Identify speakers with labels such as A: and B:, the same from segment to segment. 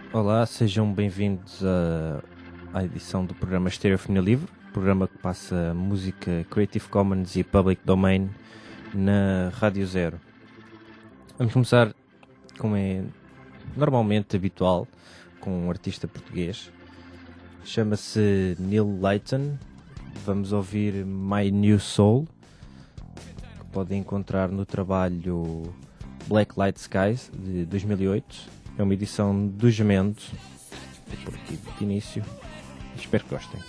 A: Olá, sejam bem-vindos à edição do programa Estereofonia Livre, programa que passa música Creative Commons e Public Domain na Rádio Zero. Vamos começar, como é normalmente habitual, com um artista português. Chama-se Neil Leighton. Vamos ouvir My New Soul, que podem encontrar no trabalho Black Light Skies, de 2008. É uma edição do Gemendo, por aqui de início. Espero que gostem.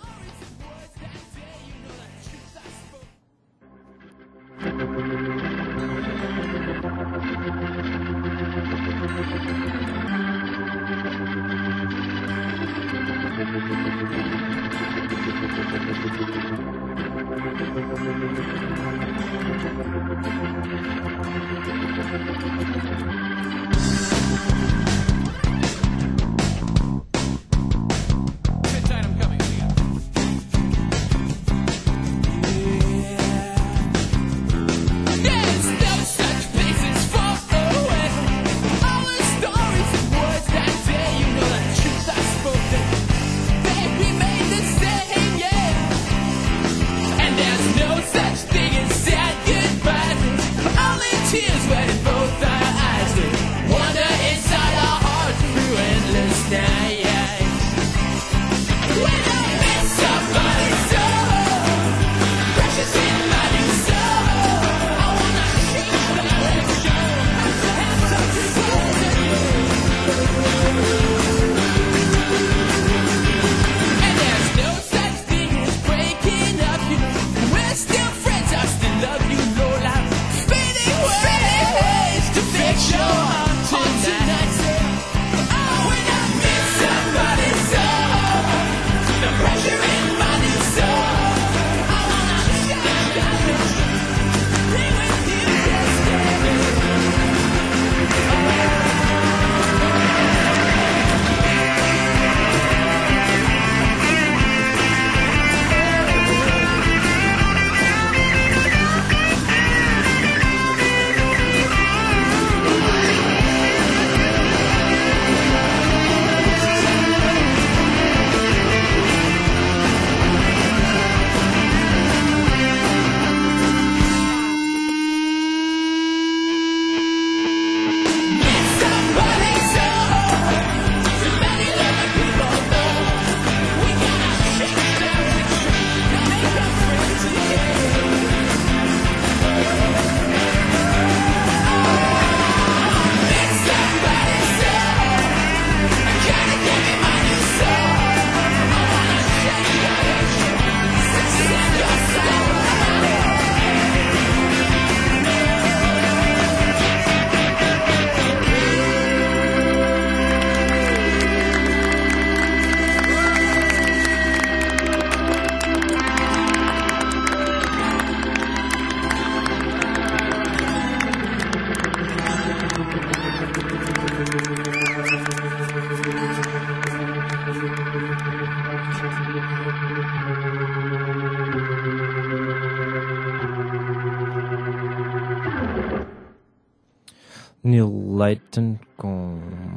A: Neil Leighton com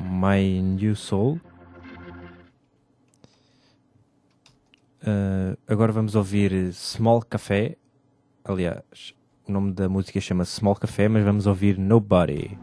A: My New Soul. Agora vamos ouvir Small Café. Aliás, o nome da música chama-se Small Café, mas vamos ouvir Nobody.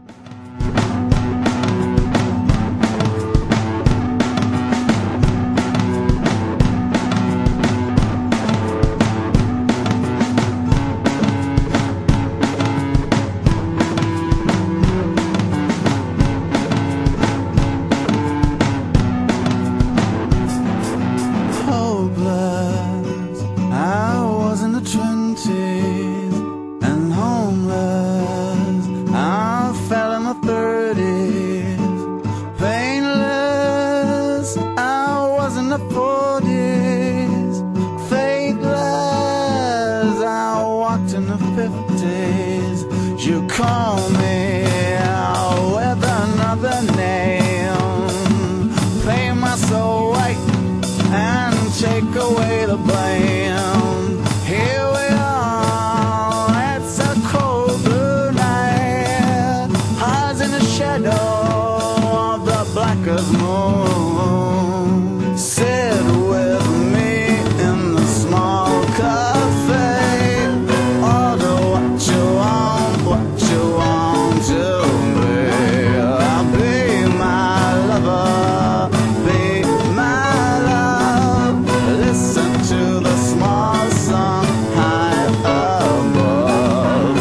B: Black with moon. Sit with me in the small cafe. Order what you want to be. Be my lover, be my love. Listen to the small song high above.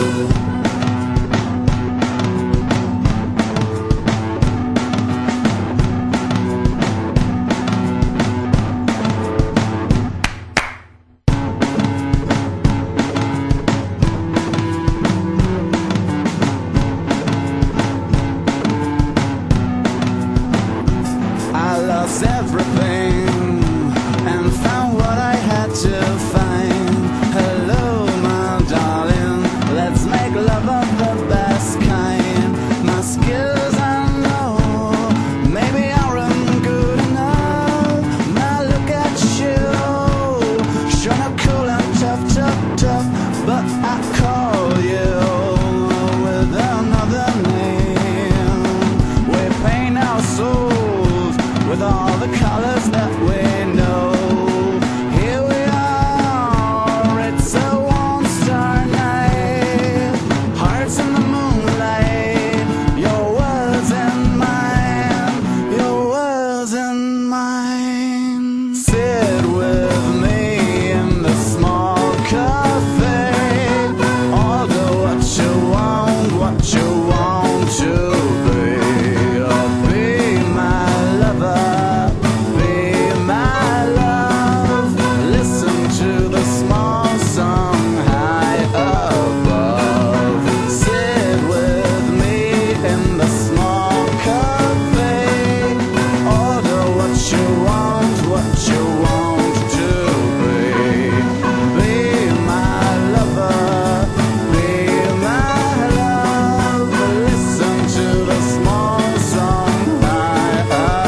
B: I lost everything and found what I had to find. Hello, my darling, let's make love of the best kind. My skills I know, maybe aren't good enough. Now look at you, sure not cool and tough, but I call you with another name. We paint our souls with all the colors that we know. Here we are, it's a one-star night. Hearts in the moonlight, your words and mine, your words and mine. Sit with me in the small cafe. Order what you want to be. Be my lover, be my love. Listen to the small song high above. Sit with me in the small cafe. Order what you want to be. Be my lover, be my love. Listen to the small song high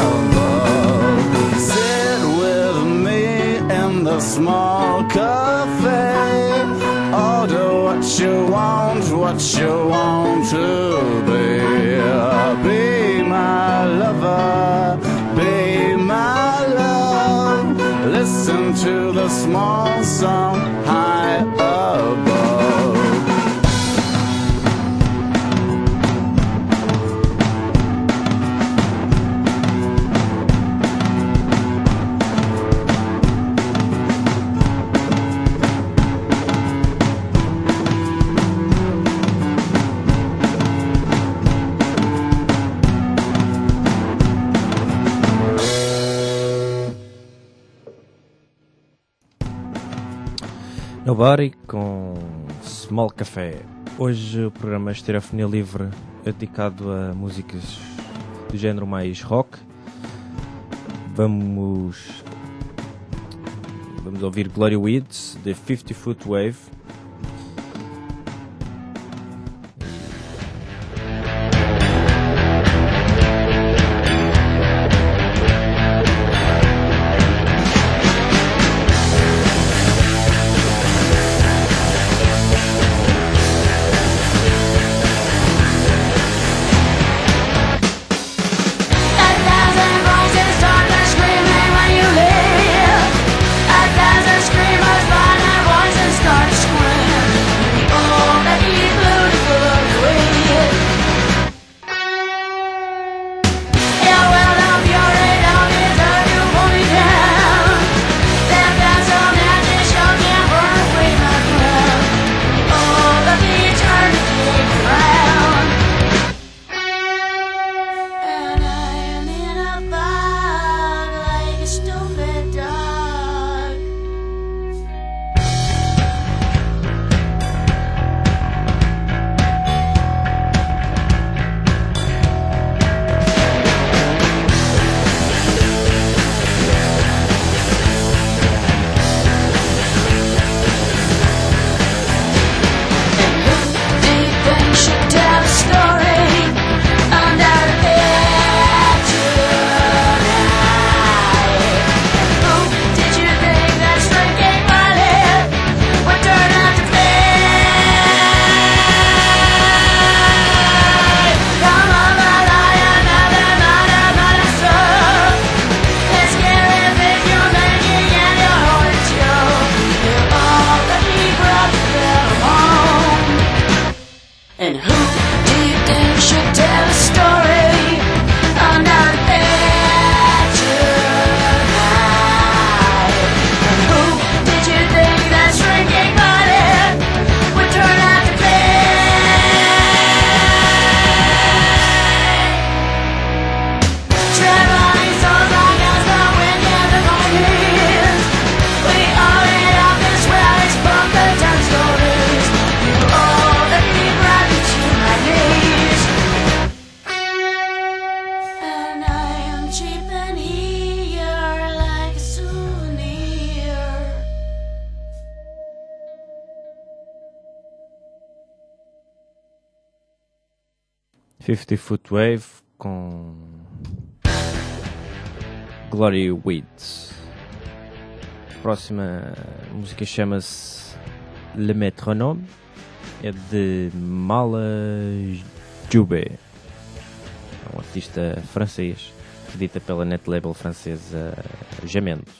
B: above. Sit with me in the small cafe. Order what you want to be. Be my lover, be my love. Listen to the small song high above.
A: Nobody com Small Café. Hoje o programa Estereofonia Livre é dedicado a músicas do género mais rock. Vamos ouvir Glory Weeds, The 50 Foot Wave.
C: Screamers, violent voices start to scream.
A: 50 Foot Wave com Glory Weeds. A próxima música chama-se Le Métronome, é de Mala Joubé, é um artista francês, edita pela net label francesa Jamendo.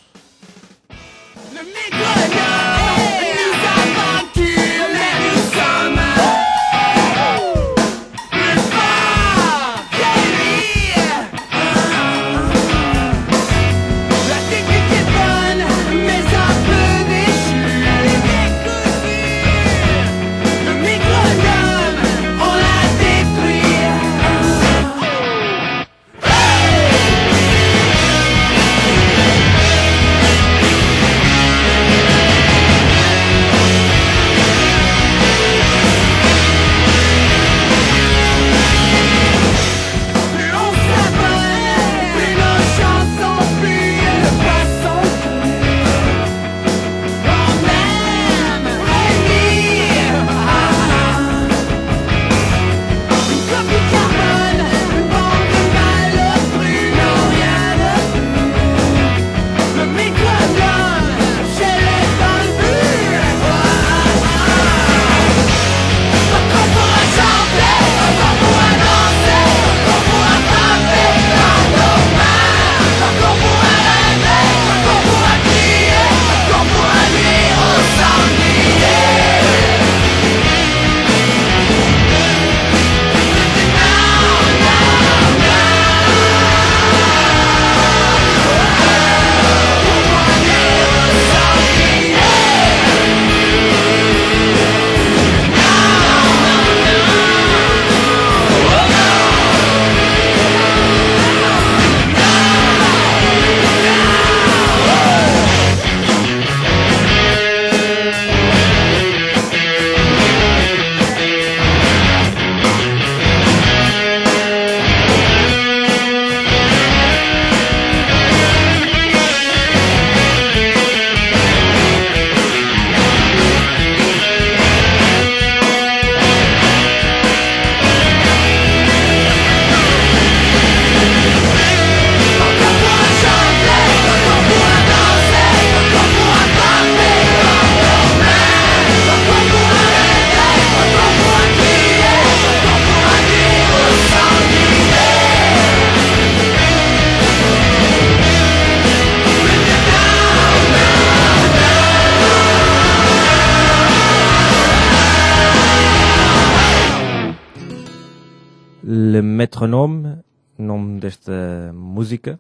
A: Le Métronome, nome desta música,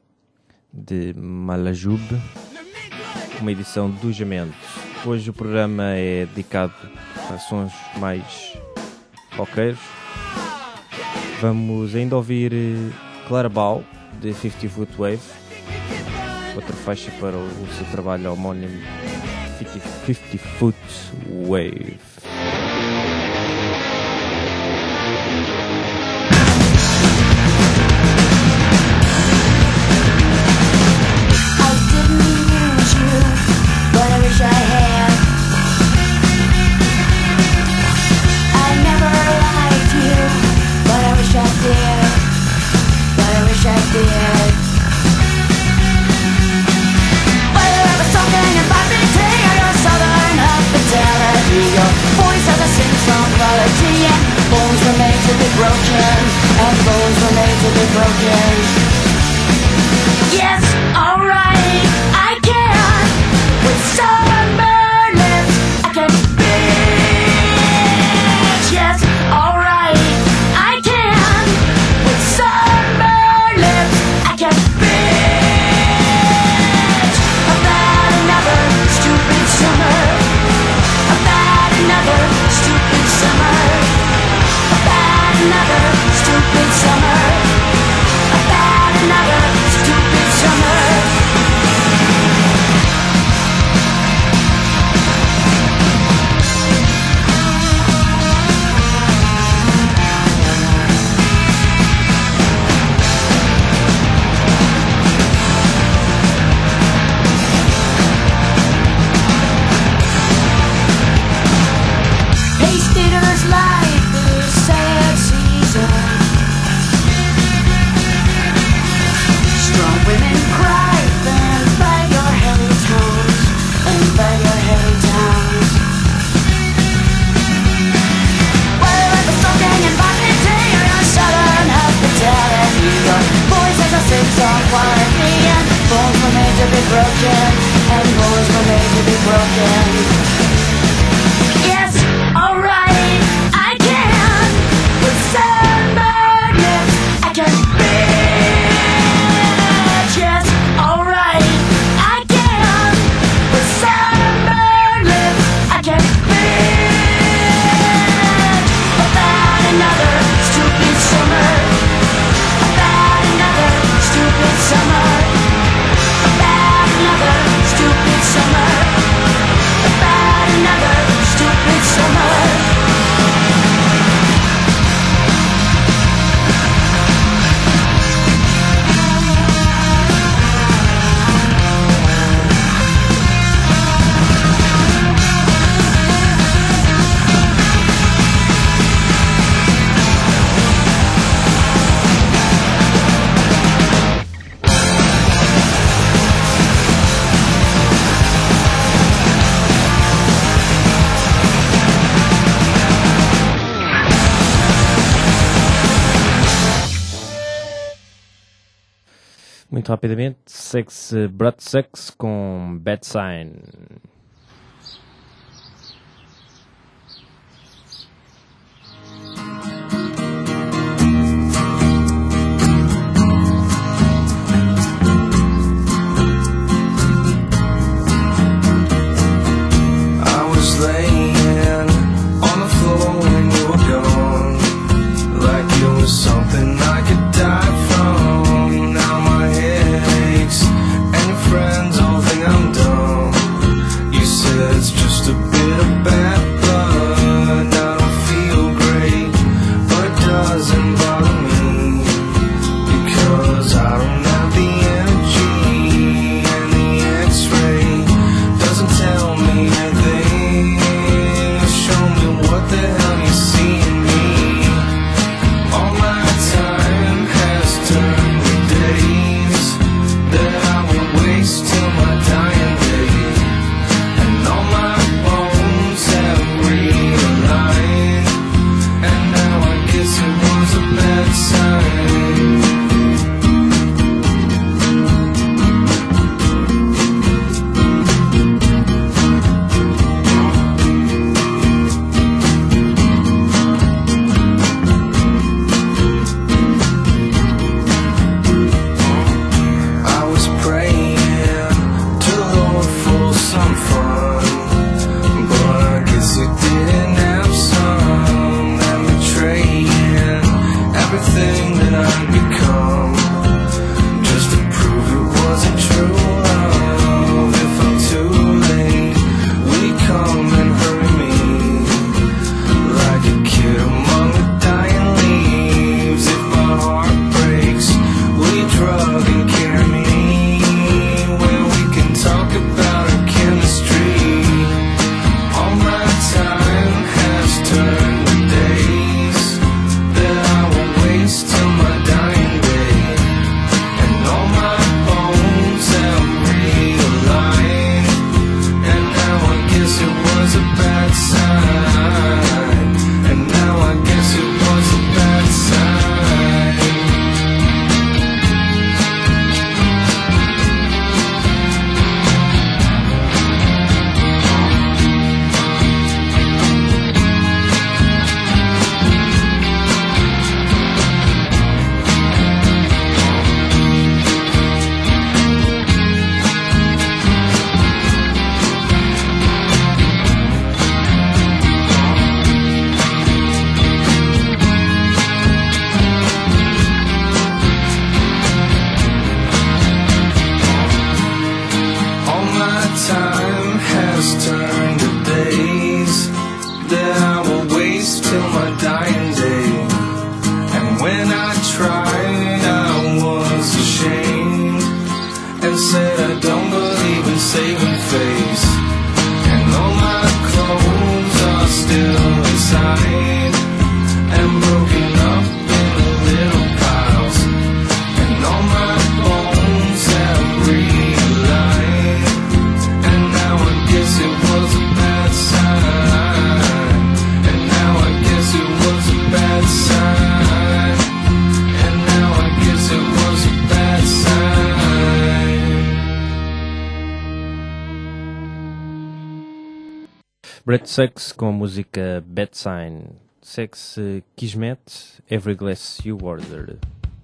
A: de Malajoube, uma edição do Jamendo. Hoje o programa é dedicado a sons mais roqueiros. Vamos ainda ouvir Clarabelle, de 50 Foot Wave, outra faixa para o seu trabalho homónimo 50 Foot Wave.
C: broken, and bones were made to be broken. Yes, alright, I can. With sunburned lips, I can bitch. Yes, alright, I can. With sunburned lips, I can bitch. About another stupid summer. About another stupid summer. About another stupid summer. About another stupid summer.
A: Muito rapidamente, segue-se Bloodsucks com Bad Sign.
B: I was laying on the floor when you were gone, like it was something I could die from. Now my head aches, and your friends all think I'm dumb.
A: Brett Suggs com a música Bad Sign. Segue-se Kismet, Every Glass You Order.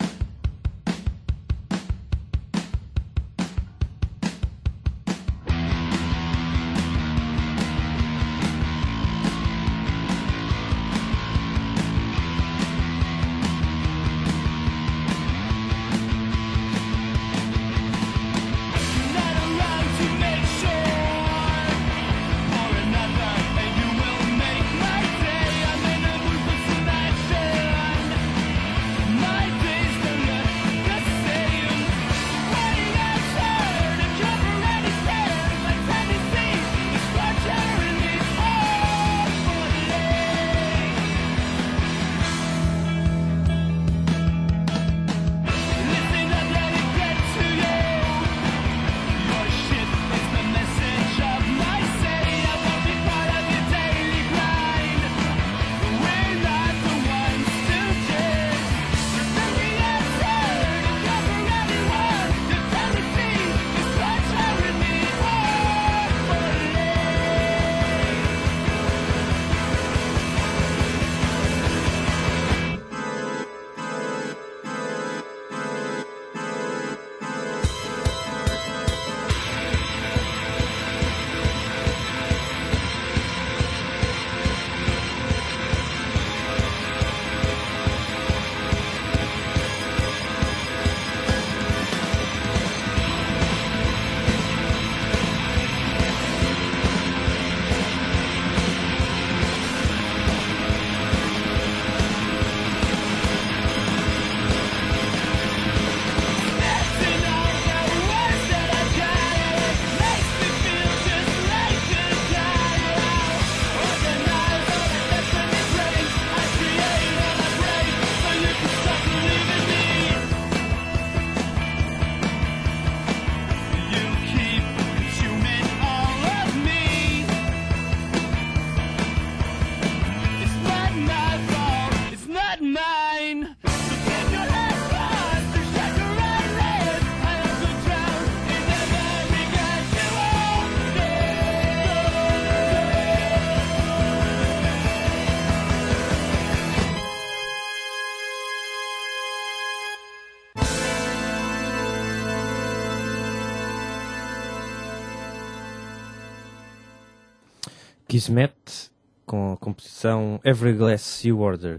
A: Kismet, com a composição Every Glass You Order.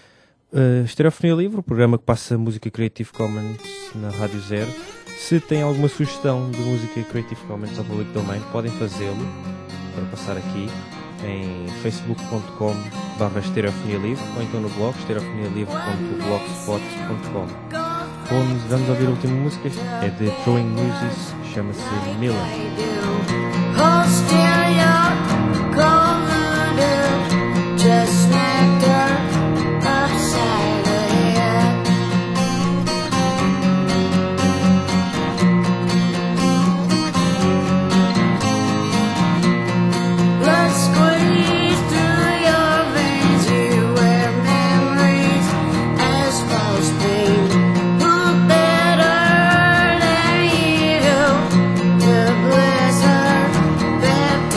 A: Estereofonia Livre, o programa que passa música Creative Commons na Rádio Zero. Se tem alguma sugestão de música Creative Commons ao Public Domain, podem fazê-lo para passar aqui em facebook.com/estereofonia livre ou então no blog estereofonialivre.blogspot.com. Vamos ouvir a última música, é de Throwing Muses, chama-se Milan.
C: Just nectar upside ahead. Blood squeeze through your veins. You wear memories as false pain. Who better than you to bless her?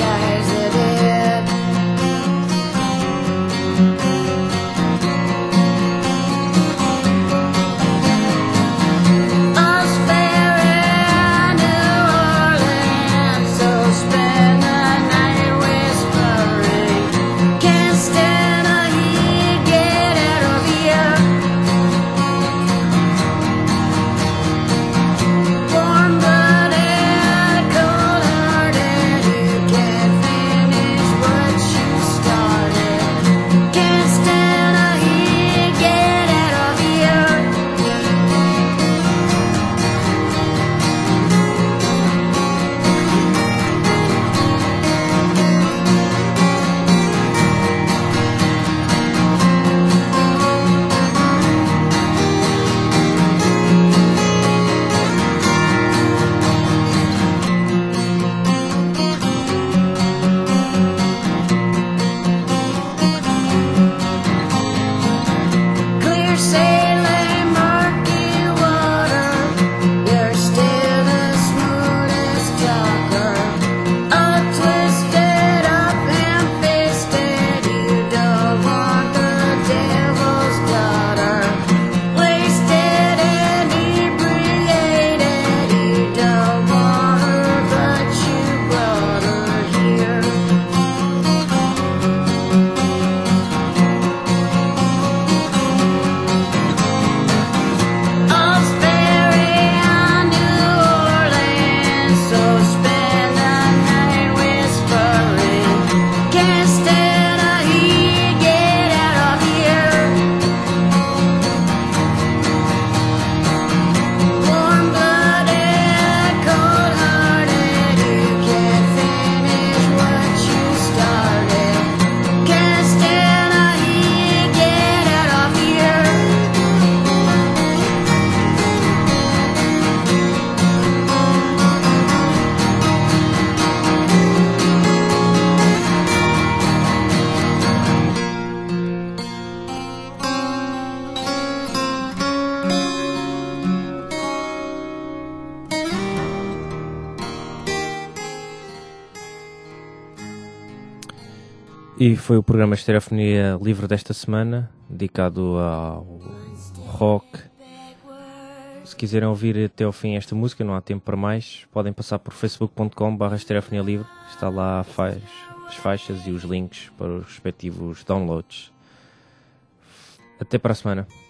A: E foi o programa Estereofonia Livre desta semana, dedicado ao rock. Se quiserem ouvir até ao fim esta música, não há tempo para mais, podem passar por facebook.com/Estereofonia Livre. Está lá as faixas e os links para os respectivos downloads. Até para a semana.